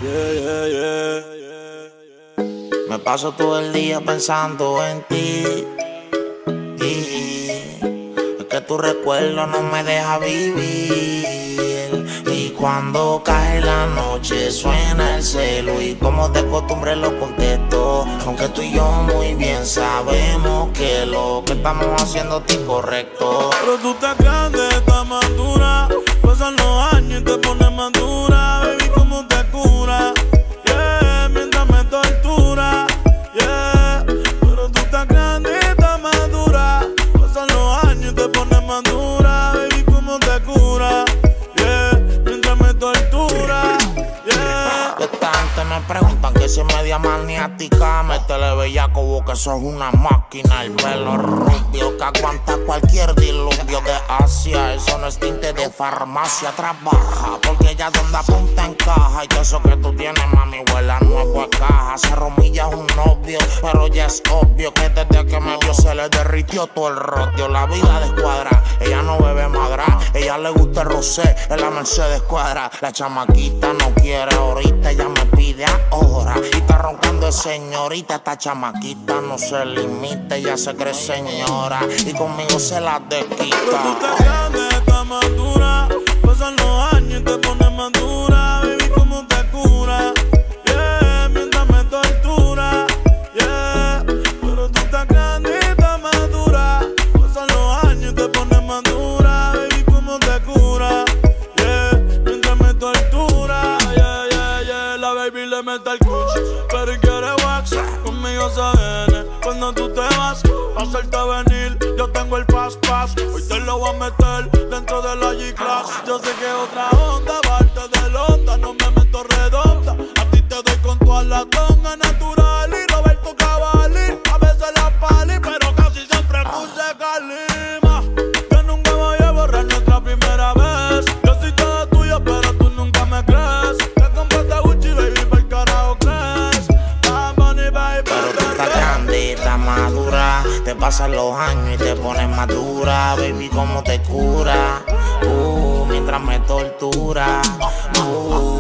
Yeah, yeah, yeah. Me paso todo el día pensando en ti. Es que tu recuerdo no me deja vivir. Y cuando cae la noche suena el celo y como de costumbre lo contesto. Aunque tú y yo muy bien sabemos que lo que estamos haciendo es incorrecto. Pero tú estás grande, estás madura. Pasan los años y te pones madura. Baby, ¿cómo te cura? Yeah, mientras me tortura. Yeah, pero tú estás grande, estás madura. Pasan los años y te pones madura. Baby, ¿cómo te cura? Yeah, mientras me tortura. Yeah. Esta gente me preguntan que si es media maniática. Métele bellaco, vos que sos una máquina. El pelo rubio que aguanta cualquier diluvio de Asia. Eso no es tinte de farmacia, trabaja porque ella donde apunta encaja. Y todo eso que tú tienes, mami, huele a nuevo caja. Se romilla es un novio, pero ya es obvio que desde que me vio se le derritió todo el rodio. La vida descuadra, ella no bebe madra. Ella le gusta el rosé, en la Mercedes cuadra. La chamaquita no quiere ahorita, ella me pide ahora. Y está roncando de señorita, esta chamaquita no se limita. Ella se cree señora y conmigo se la desquita. Pero tú estás grande, estás madura. Pasan los años y te pones madura. Baby, ¿cómo te cura? Yeah, mientras me tortura. Yeah, pero tú estás grande, estás madura. Pasan los años y te pones madura. Baby, ¿cómo te cura? Yeah, mientras me tortura. Yeah, yeah, yeah. La baby le mete el cuch, pero quiere wax. Conmigo se viene cuando tú te vas. Pa' hacerte venir, yo tengo el pass. Hoy te lo voy a meter dentro de la G-Class. Yo sé que otra onda, parte de Londra. No me meto redonda, a ti te doy con toda la tonga natural. Y Roberto Cavalli, a veces la pali, pero casi siempre puse calima. Yo nunca voy a borrar nuestra primera vez. Yo soy toda tuya, pero tú nunca me crees. Te compraste Gucci, baby, por carajo crees. Bad Bunny, baby, pero tú estás grande, estás madura. Te pasan los años y te pones madura. Baby, ¿cómo te cura? Mientras me tortura.